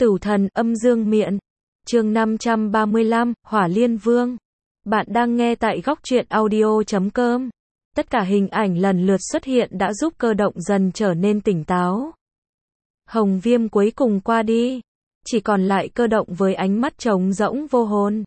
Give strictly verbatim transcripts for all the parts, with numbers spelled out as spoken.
Tử thần âm dương miện. Chương năm trăm ba mươi lăm, Hỏa Liên Vương. Bạn đang nghe tại góc truyện audio chấm com. Tất cả hình ảnh lần lượt xuất hiện đã giúp Cơ Động dần trở nên tỉnh táo. Hồng viêm cuối cùng qua đi. Chỉ còn lại Cơ Động với ánh mắt trống rỗng vô hồn.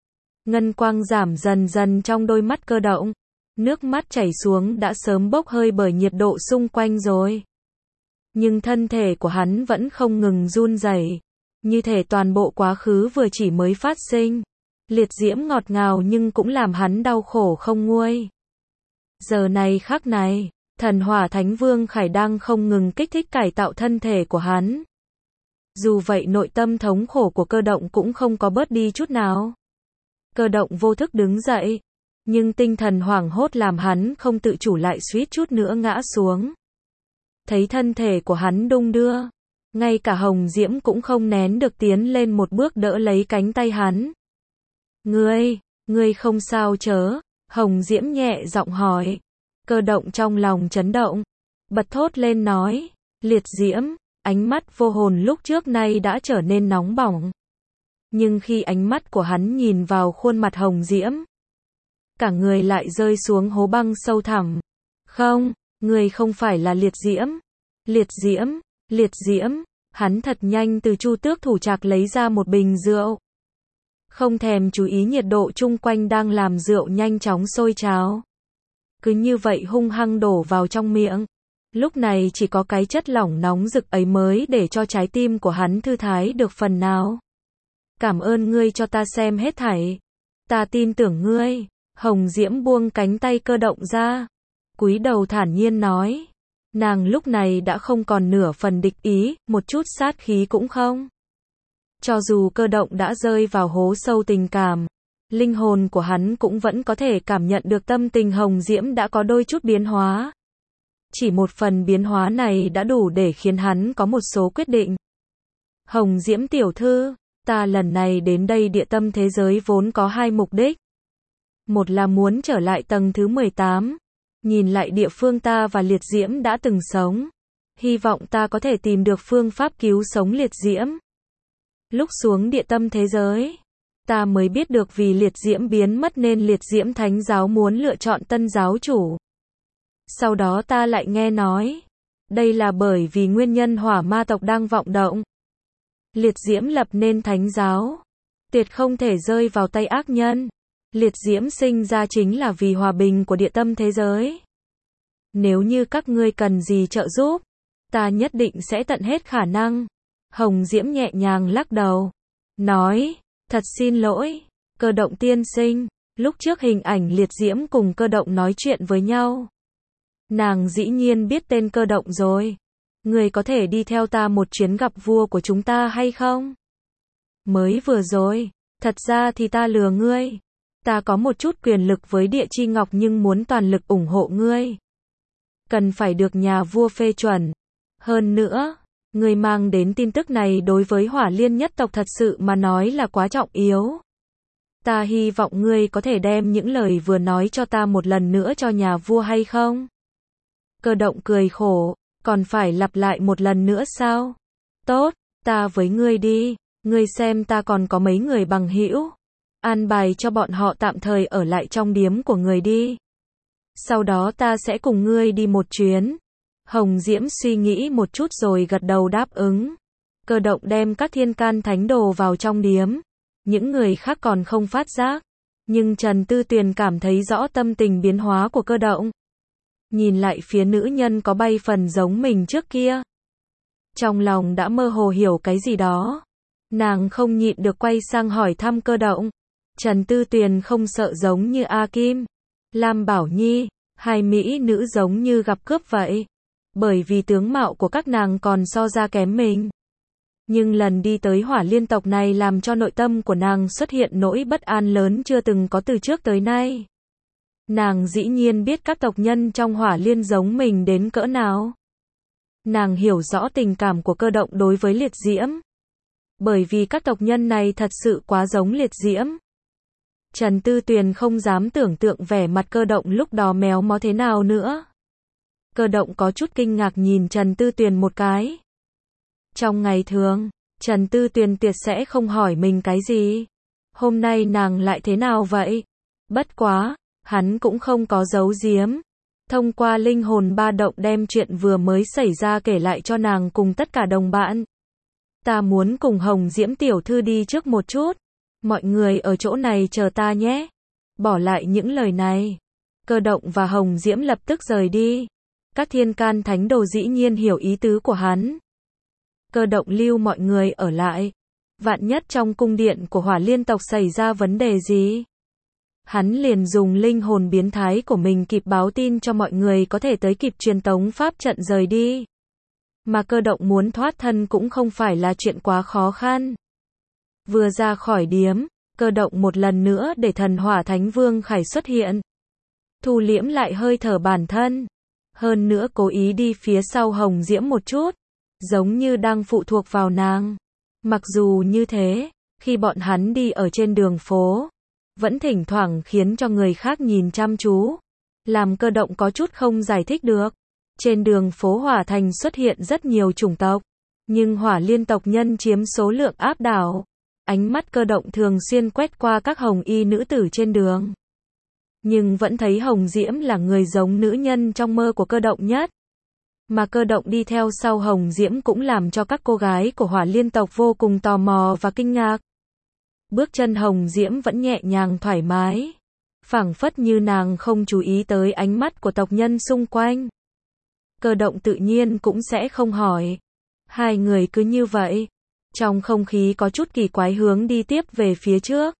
Ngân quang giảm dần dần trong đôi mắt Cơ Động. Nước mắt chảy xuống đã sớm bốc hơi bởi nhiệt độ xung quanh rồi. Nhưng thân thể của hắn vẫn không ngừng run rẩy, như thể toàn bộ quá khứ vừa chỉ mới phát sinh. Liệt diễm ngọt ngào nhưng cũng làm hắn đau khổ không nguôi. Giờ này khắc này, thần hỏa thánh vương Khải đang không ngừng kích thích cải tạo thân thể của hắn. Dù vậy nội tâm thống khổ của Cơ Động cũng không có bớt đi chút nào. Cơ Động vô thức đứng dậy, nhưng tinh thần hoảng hốt làm hắn không tự chủ lại suýt chút nữa ngã xuống. Thấy thân thể của hắn đung đưa, ngay cả Hồng Diễm cũng không nén được tiến lên một bước đỡ lấy cánh tay hắn. Ngươi, ngươi không sao chớ? Hồng Diễm nhẹ giọng hỏi. Cơ Động trong lòng chấn động, bật thốt lên nói, Liệt Diễm. Ánh mắt vô hồn lúc trước nay đã trở nên nóng bỏng. Nhưng khi ánh mắt của hắn nhìn vào khuôn mặt Hồng Diễm, cả người lại rơi xuống hố băng sâu thẳm. Không, ngươi không phải là Liệt Diễm. Liệt Diễm, Liệt Diễm. Hắn thật nhanh từ chu tước thủ trạc lấy ra một bình rượu. Không thèm chú ý nhiệt độ chung quanh đang làm rượu nhanh chóng sôi trào. Cứ như vậy hung hăng đổ vào trong miệng. Lúc này chỉ có cái chất lỏng nóng rực ấy mới để cho trái tim của hắn thư thái được phần nào. Cảm ơn ngươi cho ta xem hết thảy. Ta tin tưởng ngươi. Hồng Diễm buông cánh tay Cơ Động ra, cúi đầu thản nhiên nói. Nàng lúc này đã không còn nửa phần địch ý, một chút sát khí cũng không. Cho dù Cơ Động đã rơi vào hố sâu tình cảm, linh hồn của hắn cũng vẫn có thể cảm nhận được tâm tình Hồng Diễm đã có đôi chút biến hóa. Chỉ một phần biến hóa này đã đủ để khiến hắn có một số quyết định. Hồng Diễm tiểu thư, ta lần này đến đây địa tâm thế giới vốn có hai mục đích. Một là muốn trở lại tầng thứ mười tám, nhìn lại địa phương ta và Liệt Diễm đã từng sống. Hy vọng ta có thể tìm được phương pháp cứu sống Liệt Diễm. Lúc xuống địa tâm thế giới, ta mới biết được vì Liệt Diễm biến mất nên Liệt Diễm Thánh giáo muốn lựa chọn tân giáo chủ. Sau đó ta lại nghe nói, đây là bởi vì nguyên nhân hỏa ma tộc đang vọng động. Liệt Diễm lập nên thánh giáo, tuyệt không thể rơi vào tay ác nhân. Liệt Diễm sinh ra chính là vì hòa bình của địa tâm thế giới. Nếu như các ngươi cần gì trợ giúp, ta nhất định sẽ tận hết khả năng. Hồng Diễm nhẹ nhàng lắc đầu, nói, thật xin lỗi, Cơ Động tiên sinh. Lúc trước hình ảnh Liệt Diễm cùng Cơ Động nói chuyện với nhau, nàng dĩ nhiên biết tên Cơ Động rồi. Ngươi có thể đi theo ta một chuyến gặp vua của chúng ta hay không? Mới vừa rồi, thật ra thì ta lừa ngươi. Ta có một chút quyền lực với Địa Chi Ngọc nhưng muốn toàn lực ủng hộ ngươi. Cần phải được nhà vua phê chuẩn. Hơn nữa, ngươi mang đến tin tức này đối với Hỏa Liên nhất tộc thật sự mà nói là quá trọng yếu. Ta hy vọng ngươi có thể đem những lời vừa nói cho ta một lần nữa cho nhà vua hay không? Cơ Động cười khổ, còn phải lặp lại một lần nữa sao? Tốt, ta với ngươi đi, ngươi xem ta còn có mấy người bằng hữu. An bài cho bọn họ tạm thời ở lại trong điếm của người đi. Sau đó ta sẽ cùng ngươi đi một chuyến. Hồng Diễm suy nghĩ một chút rồi gật đầu đáp ứng. Cơ Động đem các thiên can thánh đồ vào trong điếm. Những người khác còn không phát giác. Nhưng Trần Tư Tuyền cảm thấy rõ tâm tình biến hóa của Cơ Động. Nhìn lại phía nữ nhân có bay phần giống mình trước kia, trong lòng đã mơ hồ hiểu cái gì đó. Nàng không nhịn được quay sang hỏi thăm Cơ Động. Trần Tư Tuyền không sợ giống như A Kim, Lam Bảo Nhi, hai mỹ nữ giống như gặp cướp vậy. Bởi vì tướng mạo của các nàng còn so ra kém mình. Nhưng lần đi tới Hỏa Liên tộc này làm cho nội tâm của nàng xuất hiện nỗi bất an lớn chưa từng có từ trước tới nay. Nàng dĩ nhiên biết các tộc nhân trong Hỏa Liên giống mình đến cỡ nào. Nàng hiểu rõ tình cảm của Cơ Động đối với Liệt Diễm. Bởi vì các tộc nhân này thật sự quá giống Liệt Diễm. Trần Tư Tuyền không dám tưởng tượng vẻ mặt Cơ Động lúc đó méo mó thế nào nữa. Cơ Động có chút kinh ngạc nhìn Trần Tư Tuyền một cái. Trong ngày thường, Trần Tư Tuyền tuyệt sẽ không hỏi mình cái gì. Hôm nay nàng lại thế nào vậy? Bất quá, hắn cũng không có giấu giếm. Thông qua linh hồn ba động đem chuyện vừa mới xảy ra kể lại cho nàng cùng tất cả đồng bạn. Ta muốn cùng Hồng Diễm tiểu thư đi trước một chút. Mọi người ở chỗ này chờ ta nhé. Bỏ lại những lời này. Cơ động và Hồng Diễm lập tức rời đi. Các thiên can thánh đồ dĩ nhiên hiểu ý tứ của hắn. Cơ động lưu mọi người ở lại. Vạn nhất trong cung điện của Hỏa Liên tộc xảy ra vấn đề gì? Hắn liền dùng linh hồn biến thái của mình kịp báo tin cho mọi người có thể tới kịp truyền tống pháp trận rời đi. Mà cơ động muốn thoát thân cũng không phải là chuyện quá khó khăn. Vừa ra khỏi điếm, cơ động một lần nữa để thần hỏa thánh vương Khải xuất hiện. Thu liễm lại hơi thở bản thân. Hơn nữa cố ý đi phía sau Hồng Diễm một chút. Giống như đang phụ thuộc vào nàng. Mặc dù như thế, khi bọn hắn đi ở trên đường phố, vẫn thỉnh thoảng khiến cho người khác nhìn chăm chú. Làm cơ động có chút không giải thích được. Trên đường phố Hỏa Thành xuất hiện rất nhiều chủng tộc. Nhưng Hỏa Liên tộc nhân chiếm số lượng áp đảo. Ánh mắt cơ động thường xuyên quét qua các hồng y nữ tử trên đường. Nhưng vẫn thấy Hồng Diễm là người giống nữ nhân trong mơ của cơ động nhất. Mà cơ động đi theo sau Hồng Diễm cũng làm cho các cô gái của Hỏa Liên tộc vô cùng tò mò và kinh ngạc. Bước chân Hồng Diễm vẫn nhẹ nhàng thoải mái. Phảng phất như nàng không chú ý tới ánh mắt của tộc nhân xung quanh. Cơ động tự nhiên cũng sẽ không hỏi. Hai người cứ như vậy. Trong không khí có chút kỳ quái hướng đi tiếp về phía trước.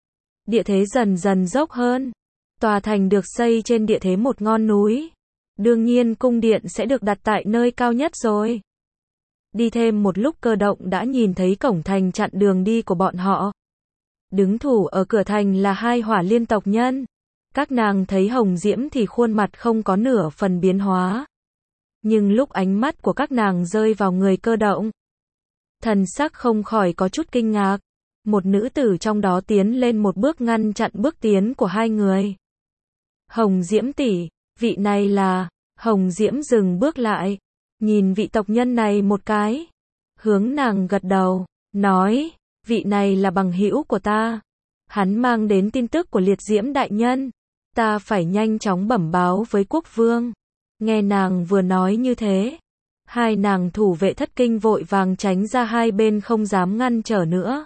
Địa thế dần dần dốc hơn. Tòa thành được xây trên địa thế một ngọn núi. Đương nhiên cung điện sẽ được đặt tại nơi cao nhất rồi. Đi thêm một lúc cơ động đã nhìn thấy cổng thành chặn đường đi của bọn họ. Đứng thủ ở cửa thành là hai Hỏa Liên tộc nhân. Các nàng thấy Hồng Diễm thì khuôn mặt không có nửa phần biến hóa. Nhưng lúc ánh mắt của các nàng rơi vào người cơ động, thần sắc không khỏi có chút kinh ngạc. Một nữ tử trong đó tiến lên một bước ngăn chặn bước tiến của hai người. Hồng Diễm tỷ, vị này là... Hồng Diễm dừng bước lại, nhìn vị tộc nhân này một cái. Hướng nàng gật đầu, nói, vị này là bằng hữu của ta. Hắn mang đến tin tức của Liệt Diễm đại nhân. Ta phải nhanh chóng bẩm báo với quốc vương. Nghe nàng vừa nói như thế. Hai nàng thủ vệ thất kinh vội vàng tránh ra hai bên không dám ngăn trở nữa.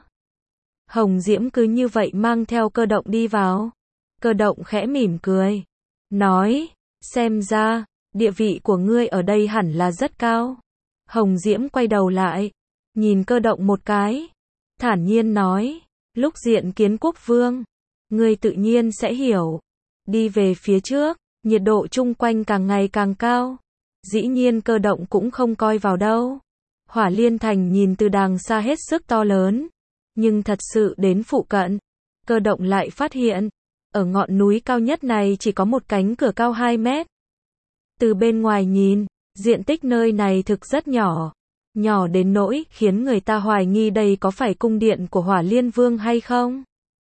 Hồng Diễm cứ như vậy mang theo cơ động đi vào. Cơ động khẽ mỉm cười. Nói, xem ra, địa vị của ngươi ở đây hẳn là rất cao. Hồng Diễm quay đầu lại. Nhìn cơ động một cái. Thản nhiên nói, lúc diện kiến quốc vương. Ngươi tự nhiên sẽ hiểu. Đi về phía trước, nhiệt độ chung quanh càng ngày càng cao. Dĩ nhiên cơ động cũng không coi vào đâu. Hỏa Liên thành nhìn từ đàng xa hết sức to lớn. Nhưng thật sự đến phụ cận, cơ động lại phát hiện, ở ngọn núi cao nhất này chỉ có một cánh cửa cao hai mét. Từ bên ngoài nhìn, diện tích nơi này thực rất nhỏ. Nhỏ đến nỗi khiến người ta hoài nghi đây có phải cung điện của Hỏa Liên Vương hay không.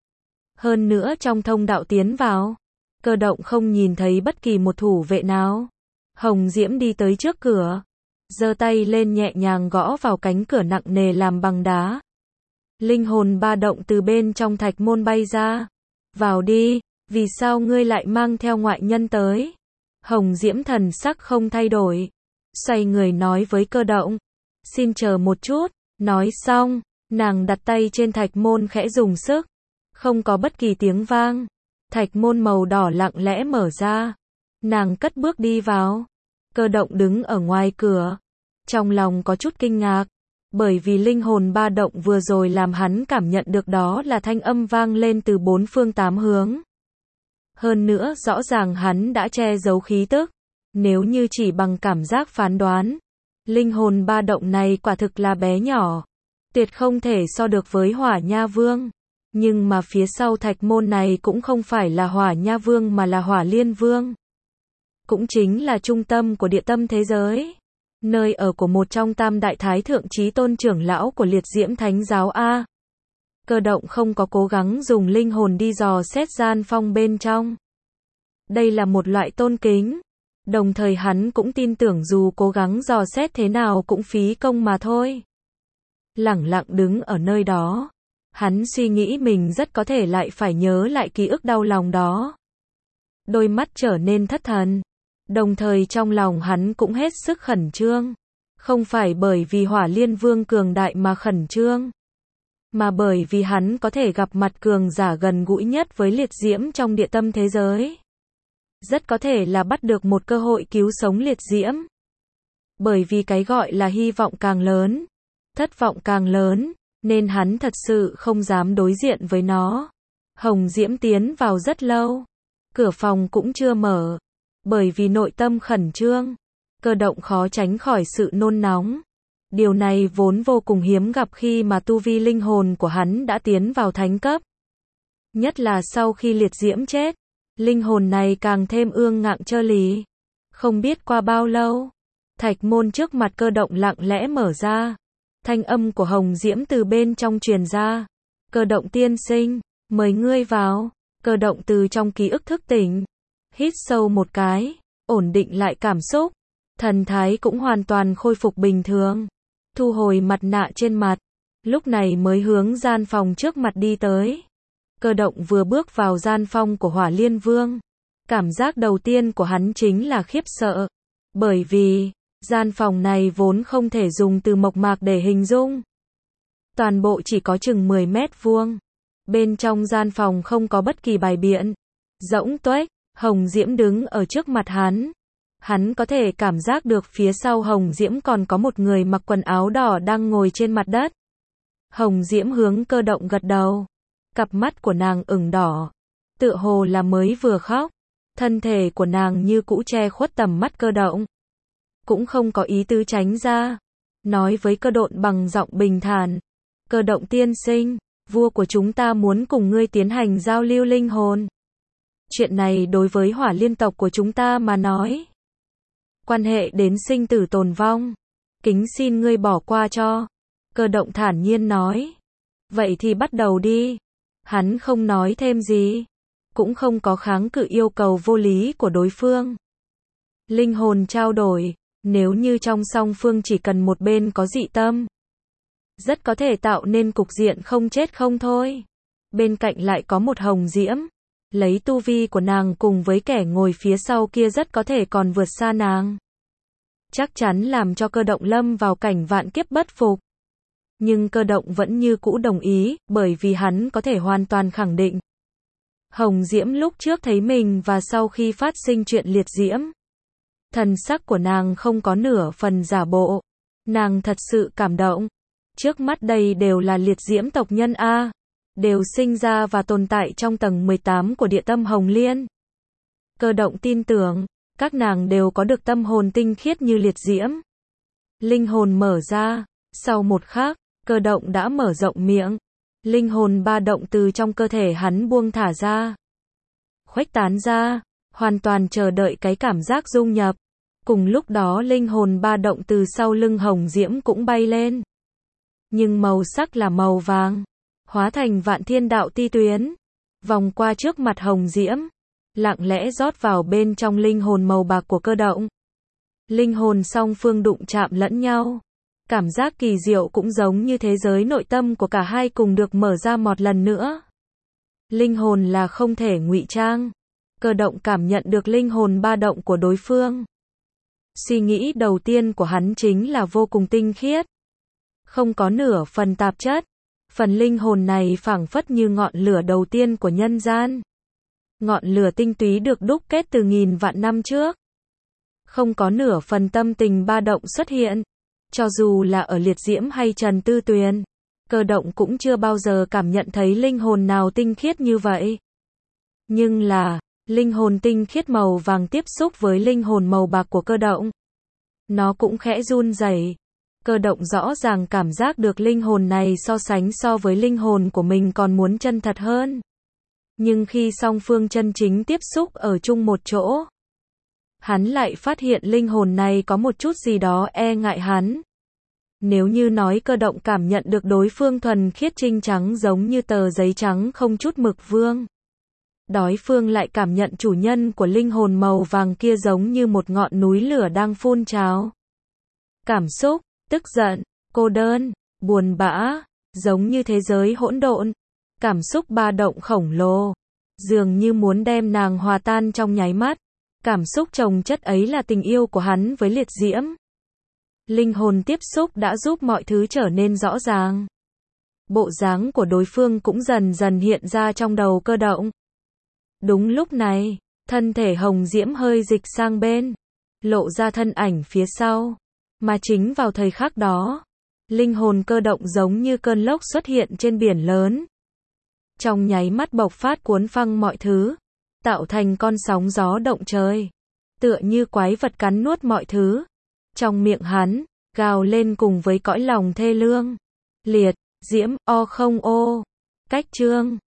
Hơn nữa trong thông đạo tiến vào, cơ động không nhìn thấy bất kỳ một thủ vệ nào. Hồng Diễm đi tới trước cửa, giơ tay lên nhẹ nhàng gõ vào cánh cửa nặng nề làm bằng đá. Linh hồn ba động từ bên trong thạch môn bay ra. Vào đi, vì sao ngươi lại mang theo ngoại nhân tới? Hồng Diễm thần sắc không thay đổi. Xoay người nói với cơ động. Xin chờ một chút, nói xong, nàng đặt tay trên thạch môn khẽ dùng sức. Không có bất kỳ tiếng vang. Thạch môn màu đỏ lặng lẽ mở ra. Nàng cất bước đi vào. Cơ động đứng ở ngoài cửa. Trong lòng có chút kinh ngạc. Bởi vì linh hồn ba động vừa rồi làm hắn cảm nhận được đó là thanh âm vang lên từ bốn phương tám hướng. Hơn nữa rõ ràng hắn đã che giấu khí tức. Nếu như chỉ bằng cảm giác phán đoán, linh hồn ba động này quả thực là bé nhỏ. Tuyệt không thể so được với Hỏa Nha Vương. Nhưng mà phía sau thạch môn này cũng không phải là Hỏa Nha Vương mà là Hỏa Liên Vương. Cũng chính là trung tâm của địa tâm thế giới. Nơi ở của một trong tam đại thái thượng chí tôn trưởng lão của Liệt Diễm Thánh giáo A. Cơ động không có cố gắng dùng linh hồn đi dò xét gian phong bên trong. Đây là một loại tôn kính. Đồng thời hắn cũng tin tưởng dù cố gắng dò xét thế nào cũng phí công mà thôi. lẳng lặng đứng ở nơi đó. Hắn suy nghĩ mình rất có thể lại phải nhớ lại ký ức đau lòng đó. Đôi mắt trở nên thất thần. Đồng thời trong lòng hắn cũng hết sức khẩn trương. Không phải bởi vì Hỏa Liên Vương cường đại mà khẩn trương, mà bởi vì hắn có thể gặp mặt cường giả gần gũi nhất với liệt diễm trong địa tâm thế giới. Rất có thể là bắt được một cơ hội cứu sống liệt diễm. Bởi vì cái gọi là hy vọng càng lớn, thất vọng càng lớn, nên hắn thật sự không dám đối diện với nó. Hồng Diễm tiến vào rất lâu. Cửa phòng cũng chưa mở. Bởi vì nội tâm khẩn trương, Cơ Động khó tránh khỏi sự nôn nóng. Điều này vốn vô cùng hiếm gặp khi mà tu vi linh hồn của hắn đã tiến vào thánh cấp. Nhất là sau khi liệt diễm chết, linh hồn này càng thêm ương ngạnh trơ lý. Không biết qua bao lâu, thạch môn trước mặt Cơ Động lặng lẽ mở ra. Thanh âm của Hồng Diễm từ bên trong truyền ra. Cơ Động tiên sinh, mời ngươi vào. Cơ Động từ trong ký ức thức tỉnh. Hít sâu một cái, ổn định lại cảm xúc. Thần thái cũng hoàn toàn khôi phục bình thường. Thu hồi mặt nạ trên mặt. Lúc này mới hướng gian phòng trước mặt đi tới. Cơ Động vừa bước vào gian phòng của Hỏa Liên Vương. Cảm giác đầu tiên của hắn chính là khiếp sợ. Bởi vì, gian phòng này vốn không thể dùng từ mộc mạc để hình dung. Toàn bộ chỉ có chừng mười mét vuông. Bên trong gian phòng không có bất kỳ bài biện. Rỗng tuếch, Hồng Diễm đứng ở trước mặt hắn. Hắn có thể cảm giác được phía sau Hồng Diễm còn có một người mặc quần áo đỏ đang ngồi trên mặt đất. Hồng Diễm hướng Cơ Động gật đầu. Cặp mắt của nàng ửng đỏ. Tựa hồ là mới vừa khóc. Thân thể của nàng như cũ che khuất tầm mắt Cơ Động. Cũng không có ý tứ tránh ra. Nói với Cơ Độn bằng giọng bình thản. Cơ Động tiên sinh, vua của chúng ta muốn cùng ngươi tiến hành giao lưu linh hồn. Chuyện này đối với Hỏa Liên tộc của chúng ta mà nói, quan hệ đến sinh tử tồn vong. Kính xin ngươi bỏ qua cho. Cơ Động thản nhiên nói. Vậy thì bắt đầu đi. Hắn không nói thêm gì. Cũng không có kháng cự yêu cầu vô lý của đối phương. Linh hồn trao đổi. Nếu như trong song phương chỉ cần một bên có dị tâm, rất có thể tạo nên cục diện không chết không thôi. Bên cạnh lại có một Hồng Diễm. Lấy tu vi của nàng cùng với kẻ ngồi phía sau kia rất có thể còn vượt xa nàng. Chắc chắn làm cho Cơ Động lâm vào cảnh vạn kiếp bất phục. Nhưng Cơ Động vẫn như cũ đồng ý, bởi vì hắn có thể hoàn toàn khẳng định. Hồng Diễm lúc trước thấy mình và sau khi phát sinh chuyện liệt diễm, thần sắc của nàng không có nửa phần giả bộ. Nàng thật sự cảm động. Trước mắt đây đều là liệt diễm tộc nhân A. Đều sinh ra và tồn tại trong tầng mười tám của địa tâm Hồng Liên. Cơ Động tin tưởng, các nàng đều có được tâm hồn tinh khiết như liệt diễm. Linh hồn mở ra, sau một khắc, Cơ Động đã mở rộng miệng. Linh hồn ba động từ trong cơ thể hắn buông thả ra. Khuếch tán ra, hoàn toàn chờ đợi cái cảm giác dung nhập. Cùng lúc đó linh hồn ba động từ sau lưng Hồng Diễm cũng bay lên. Nhưng màu sắc là màu vàng. Hóa thành vạn thiên đạo ti tuyến. Vòng qua trước mặt Hồng Diễm. Lặng lẽ rót vào bên trong linh hồn màu bạc của Cơ Động. Linh hồn song phương đụng chạm lẫn nhau. Cảm giác kỳ diệu cũng giống như thế giới nội tâm của cả hai cùng được mở ra một lần nữa. Linh hồn là không thể ngụy trang. Cơ Động cảm nhận được linh hồn ba động của đối phương. Suy nghĩ đầu tiên của hắn chính là vô cùng tinh khiết. Không có nửa phần tạp chất. Phần linh hồn này phảng phất như ngọn lửa đầu tiên của nhân gian. Ngọn lửa tinh túy được đúc kết từ nghìn vạn năm trước. Không có nửa phần tâm tình ba động xuất hiện. Cho dù là ở liệt diễm hay Trần Tư Tuyền, Cơ Động cũng chưa bao giờ cảm nhận thấy linh hồn nào tinh khiết như vậy. Nhưng là, linh hồn tinh khiết màu vàng tiếp xúc với linh hồn màu bạc của Cơ Động. Nó cũng khẽ run rẩy. Cơ Động rõ ràng cảm giác được linh hồn này so sánh so với linh hồn của mình còn muốn chân thật hơn. Nhưng khi song phương chân chính tiếp xúc ở chung một chỗ, hắn lại phát hiện linh hồn này có một chút gì đó e ngại hắn. Nếu như nói Cơ Động cảm nhận được đối phương thuần khiết trinh trắng giống như tờ giấy trắng không chút mực vương, đối phương lại cảm nhận chủ nhân của linh hồn màu vàng kia giống như một ngọn núi lửa đang phun trào. Cảm xúc, tức giận, cô đơn, buồn bã, giống như thế giới hỗn độn, cảm xúc ba động khổng lồ, dường như muốn đem nàng hòa tan trong nháy mắt. Cảm xúc chồng chất ấy là tình yêu của hắn với liệt diễm. Linh hồn tiếp xúc đã giúp mọi thứ trở nên rõ ràng. Bộ dáng của đối phương cũng dần dần hiện ra trong đầu Cơ Động. Đúng lúc này, thân thể hồng diễm hơi dịch sang bên, lộ ra thân ảnh phía sau. Mà chính vào thời khắc đó, linh hồn Cơ Động giống như cơn lốc xuất hiện trên biển lớn. Trong nháy mắt bộc phát cuốn phăng mọi thứ, tạo thành con sóng gió động trời, tựa như quái vật cắn nuốt mọi thứ. Trong miệng hắn, gào lên cùng với cõi lòng thê lương. Liệt, diễm, o không ô. Cách chương